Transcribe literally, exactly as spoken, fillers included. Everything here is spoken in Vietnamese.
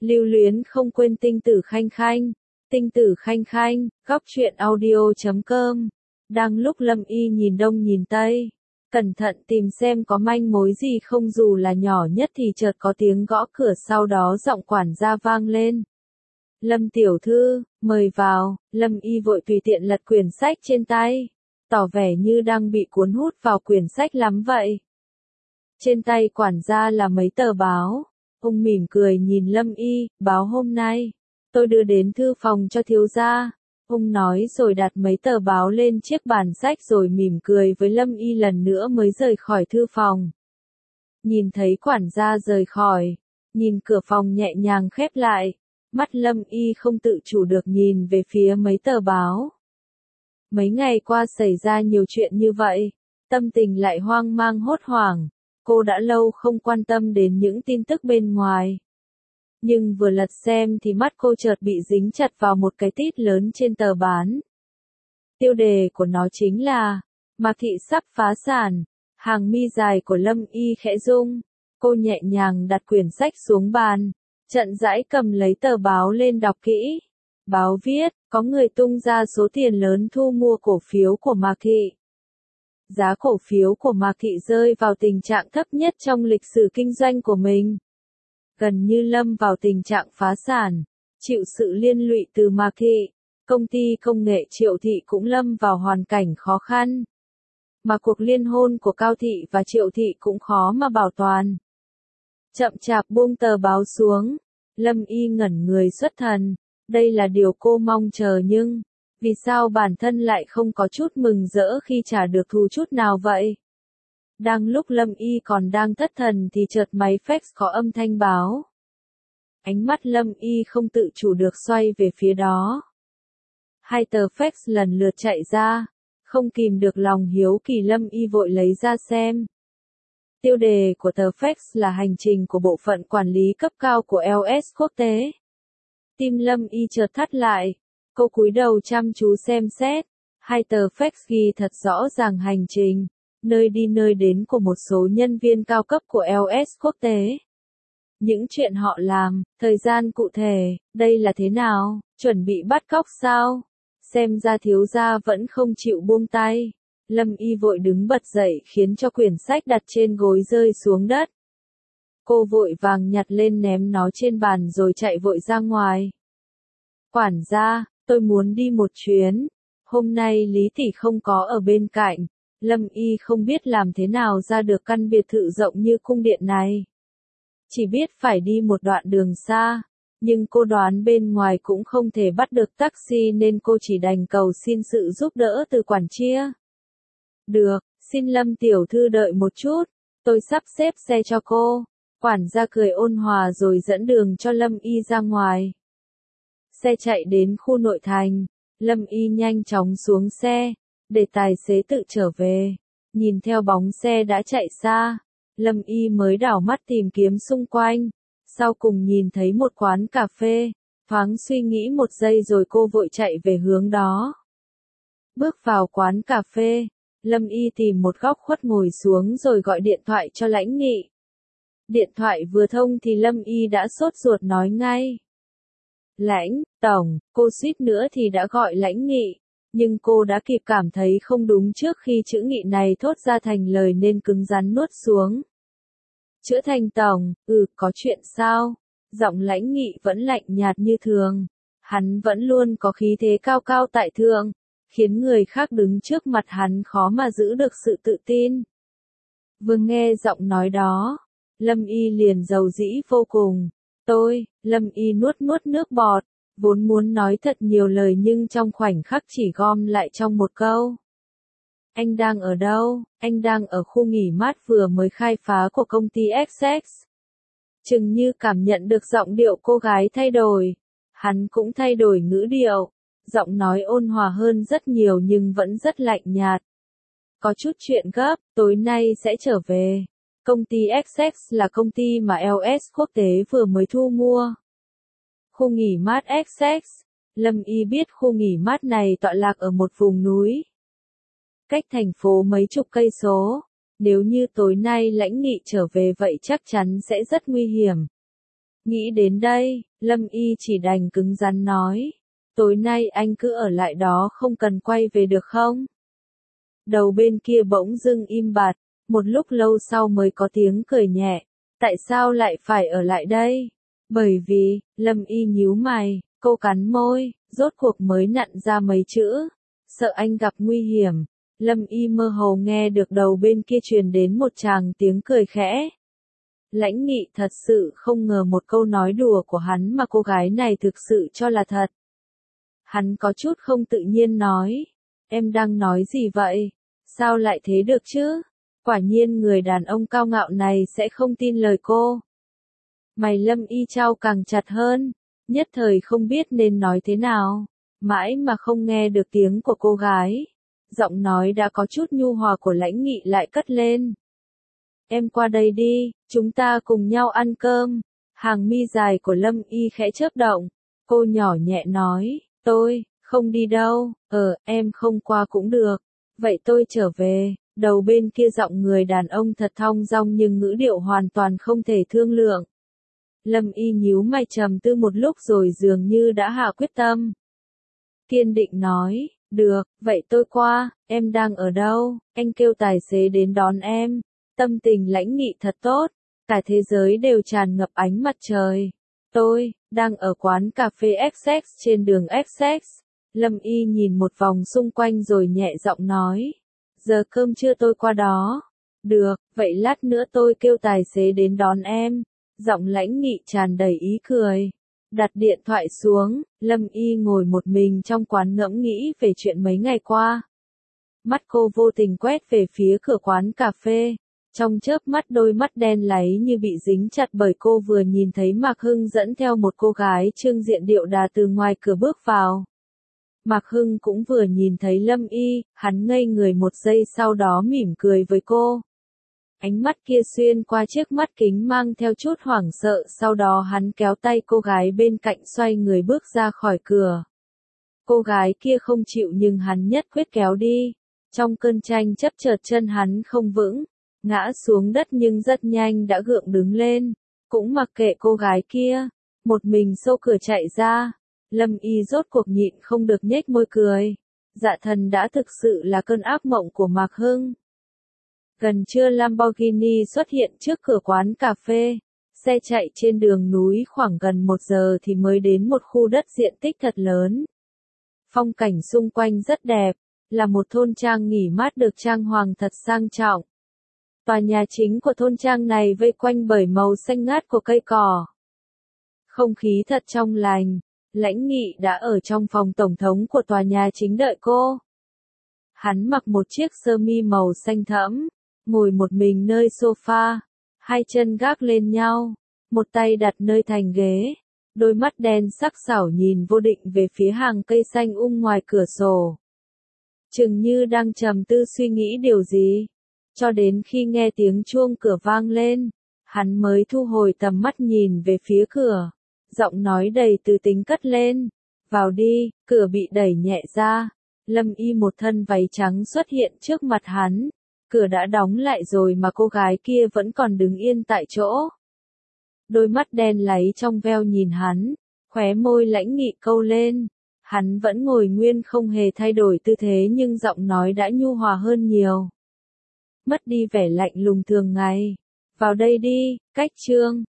Lưu luyến không quên tinh tử khanh khanh, tinh tử khanh khanh, góc truyện audio chấm com. Đang lúc Lâm Y nhìn đông nhìn tây, cẩn thận tìm xem có manh mối gì không dù là nhỏ nhất thì chợt có tiếng gõ cửa, sau đó giọng quản gia vang lên. Lâm tiểu thư, mời vào. Lâm Y vội tùy tiện lật quyển sách trên tay, tỏ vẻ như đang bị cuốn hút vào quyển sách lắm vậy. Trên tay quản gia là mấy tờ báo. Ông mỉm cười nhìn Lâm Y, báo hôm nay tôi đưa đến thư phòng cho thiếu gia. Ông nói rồi đặt mấy tờ báo lên chiếc bàn sách rồi mỉm cười với Lâm Y lần nữa mới rời khỏi thư phòng. Nhìn thấy quản gia rời khỏi, nhìn cửa phòng nhẹ nhàng khép lại, mắt Lâm Y không tự chủ được nhìn về phía mấy tờ báo. Mấy ngày qua xảy ra nhiều chuyện như vậy, tâm tình lại hoang mang hốt hoảng. Cô đã lâu không quan tâm đến những tin tức bên ngoài. Nhưng vừa lật xem thì mắt cô chợt bị dính chặt vào một cái tít lớn trên tờ bán. Tiêu đề của nó chính là Mạc Thị sắp phá sản. Hàng mi dài của Lâm Y khẽ rung. Cô nhẹ nhàng đặt quyển sách xuống bàn, chậm rãi cầm lấy tờ báo lên đọc kỹ. Báo viết, có người tung ra số tiền lớn thu mua cổ phiếu của Mạc Thị. Giá cổ phiếu của Mạc Thị rơi vào tình trạng thấp nhất trong lịch sử kinh doanh của mình. Gần như lâm vào tình trạng phá sản, chịu sự liên lụy từ Mạc Thị. Công ty công nghệ Triệu Thị cũng lâm vào hoàn cảnh khó khăn. Mà cuộc liên hôn của Cao Thị và Triệu Thị cũng khó mà bảo toàn. Chậm chạp buông tờ báo xuống, Lâm Y ngẩn người xuất thần. Đây là điều cô mong chờ nhưng vì sao bản thân lại không có chút mừng rỡ khi trả được thù chút nào vậy? Đang lúc Lâm Y còn đang thất thần thì chợt máy fax có âm thanh báo. Ánh mắt Lâm Y không tự chủ được xoay về phía đó. Hai tờ fax lần lượt chạy ra, không kìm được lòng hiếu kỳ Lâm Y vội lấy ra xem. Tiêu đề của tờ fax là hành trình của bộ phận quản lý cấp cao của lờ ét quốc tế. Tim Lâm Y chợt thắt lại. Cô cúi đầu chăm chú xem xét. Hai tờ fax ghi thật rõ ràng hành trình, nơi đi nơi đến của một số nhân viên cao cấp của lờ ét quốc tế. Những chuyện họ làm, thời gian cụ thể, đây là thế nào, chuẩn bị bắt cóc sao? Xem ra thiếu gia vẫn không chịu buông tay. Lâm Y vội đứng bật dậy khiến cho quyển sách đặt trên gối rơi xuống đất. Cô vội vàng nhặt lên ném nó trên bàn rồi chạy vội ra ngoài. Quản gia, tôi muốn đi một chuyến. Hôm nay Lý Tỷ không có ở bên cạnh. Lâm Y không biết làm thế nào ra được căn biệt thự rộng như cung điện này. Chỉ biết phải đi một đoạn đường xa. Nhưng cô đoán bên ngoài cũng không thể bắt được taxi nên cô chỉ đành cầu xin sự giúp đỡ từ quản chia. Được, xin Lâm tiểu thư đợi một chút. Tôi sắp xếp xe cho cô. Quản gia cười ôn hòa rồi dẫn đường cho Lâm Y ra ngoài. Xe chạy đến khu nội thành, Lâm Y nhanh chóng xuống xe, để tài xế tự trở về. Nhìn theo bóng xe đã chạy xa, Lâm Y mới đảo mắt tìm kiếm xung quanh, sau cùng nhìn thấy một quán cà phê, thoáng suy nghĩ một giây rồi cô vội chạy về hướng đó. Bước vào quán cà phê, Lâm Y tìm một góc khuất ngồi xuống rồi gọi điện thoại cho Lãnh Nghị. Điện thoại vừa thông thì Lâm Y đã sốt ruột nói ngay. Lãnh, tổng, cô suýt nữa thì đã gọi Lãnh Nghị, nhưng cô đã kịp cảm thấy không đúng trước khi chữ Nghị này thốt ra thành lời nên cứng rắn nuốt xuống. Chữa thành tổng, ừ, có chuyện sao? Giọng Lãnh Nghị vẫn lạnh nhạt như thường. Hắn vẫn luôn có khí thế cao cao tại thượng, khiến người khác đứng trước mặt hắn khó mà giữ được sự tự tin. Vừa nghe giọng nói đó, Lâm Y liền dầu dĩ vô cùng. Tôi, Lâm Y nuốt nuốt nước bọt, vốn muốn nói thật nhiều lời nhưng trong khoảnh khắc chỉ gom lại trong một câu. Anh đang ở đâu? Anh đang ở khu nghỉ mát vừa mới khai phá của công ty ích ích. Chừng như cảm nhận được giọng điệu cô gái thay đổi. Hắn cũng thay đổi ngữ điệu. Giọng nói ôn hòa hơn rất nhiều nhưng vẫn rất lạnh nhạt. Có chút chuyện gấp, tối nay sẽ trở về. Công ty ích ích là công ty mà lờ ét quốc tế vừa mới thu mua. Khu nghỉ mát ích ích. Lâm Y biết khu nghỉ mát này tọa lạc ở một vùng núi. Cách thành phố mấy chục cây số. Nếu như tối nay Lãnh Nghị trở về vậy chắc chắn sẽ rất nguy hiểm. Nghĩ đến đây, Lâm Y chỉ đành cứng rắn nói. Tối nay anh cứ ở lại đó không cần quay về được không? Đầu bên kia bỗng dưng im bặt, một lúc lâu sau mới có tiếng cười nhẹ. Tại sao lại phải ở lại đây? Bởi vì, Lâm Y nhíu mày, cô cắn môi, rốt cuộc mới nặn ra mấy chữ. Sợ anh gặp nguy hiểm. Lâm Y mơ hồ nghe được đầu bên kia truyền đến một tràng tiếng cười khẽ. Lãnh Nghị thật sự không ngờ một câu nói đùa của hắn mà cô gái này thực sự cho là thật. Hắn có chút không tự nhiên nói. Em đang nói gì vậy? Sao lại thế được chứ? Quả nhiên người đàn ông cao ngạo này sẽ không tin lời cô. Mày Lâm Y trao càng chặt hơn, nhất thời không biết nên nói thế nào, mãi mà không nghe được tiếng của cô gái. Giọng nói đã có chút nhu hòa của Lãnh Nghị lại cất lên. Em qua đây đi, chúng ta cùng nhau ăn cơm. Hàng mi dài của Lâm Y khẽ chớp động, cô nhỏ nhẹ nói, tôi, không đi đâu, ờ, em không qua cũng được, vậy tôi trở về. Đầu bên kia giọng người đàn ông thật thong dong nhưng ngữ điệu hoàn toàn không thể thương lượng. Lâm Y nhíu mày trầm tư một lúc rồi dường như đã hạ quyết tâm. Kiên định nói, được, vậy tôi qua, em đang ở đâu, anh kêu tài xế đến đón em. Tâm tình Lãnh Nghị thật tốt, cả thế giới đều tràn ngập ánh mặt trời. Tôi, đang ở quán cà phê Essex trên đường Essex. Lâm Y nhìn một vòng xung quanh rồi nhẹ giọng nói. Giờ cơm trưa tôi qua đó. Được, vậy lát nữa tôi kêu tài xế đến đón em. Giọng Lãnh Nghị tràn đầy ý cười. Đặt điện thoại xuống, Lâm Y ngồi một mình trong quán ngẫm nghĩ về chuyện mấy ngày qua. Mắt cô vô tình quét về phía cửa quán cà phê. Trong chớp mắt đôi mắt đen láy như bị dính chặt bởi cô vừa nhìn thấy Mạc Hưng dẫn theo một cô gái trương diện điệu đà từ ngoài cửa bước vào. Mạc Hưng cũng vừa nhìn thấy Lâm Y, hắn ngây người một giây sau đó mỉm cười với cô. Ánh mắt kia xuyên qua chiếc mắt kính mang theo chút hoảng sợ, sau đó hắn kéo tay cô gái bên cạnh xoay người bước ra khỏi cửa. Cô gái kia không chịu nhưng hắn nhất quyết kéo đi. Trong cơn tranh chấp chợt chân hắn không vững, ngã xuống đất nhưng rất nhanh đã gượng đứng lên. Cũng mặc kệ cô gái kia, một mình xô cửa chạy ra. Lâm Y rốt cuộc nhịn không được nhếch môi cười. Dạ thần đã thực sự là cơn ác mộng của Mạc Hưng. Gần trưa Lamborghini xuất hiện trước cửa quán cà phê. Xe chạy trên đường núi khoảng gần một giờ thì mới đến một khu đất diện tích thật lớn. Phong cảnh xung quanh rất đẹp, là một thôn trang nghỉ mát được trang hoàng thật sang trọng. Tòa nhà chính của thôn trang này vây quanh bởi màu xanh ngát của cây cỏ. Không khí thật trong lành. Lãnh Nghị đã ở trong phòng tổng thống của tòa nhà chính đợi cô. Hắn mặc một chiếc sơ mi màu xanh thẫm, ngồi một mình nơi sofa, hai chân gác lên nhau, một tay đặt nơi thành ghế, đôi mắt đen sắc sảo nhìn vô định về phía hàng cây xanh um ngoài cửa sổ. Chừng như đang trầm tư suy nghĩ điều gì, cho đến khi nghe tiếng chuông cửa vang lên, hắn mới thu hồi tầm mắt nhìn về phía cửa. Giọng nói đầy từ tính cất lên. Vào đi, cửa bị đẩy nhẹ ra. Lâm Y một thân váy trắng xuất hiện trước mặt hắn. Cửa đã đóng lại rồi mà cô gái kia vẫn còn đứng yên tại chỗ. Đôi mắt đen láy trong veo nhìn hắn, khóe môi Lãnh Nghị câu lên. Hắn vẫn ngồi nguyên không hề thay đổi tư thế nhưng giọng nói đã nhu hòa hơn nhiều. Mất đi vẻ lạnh lùng thường ngày. Vào đây đi, cách trương.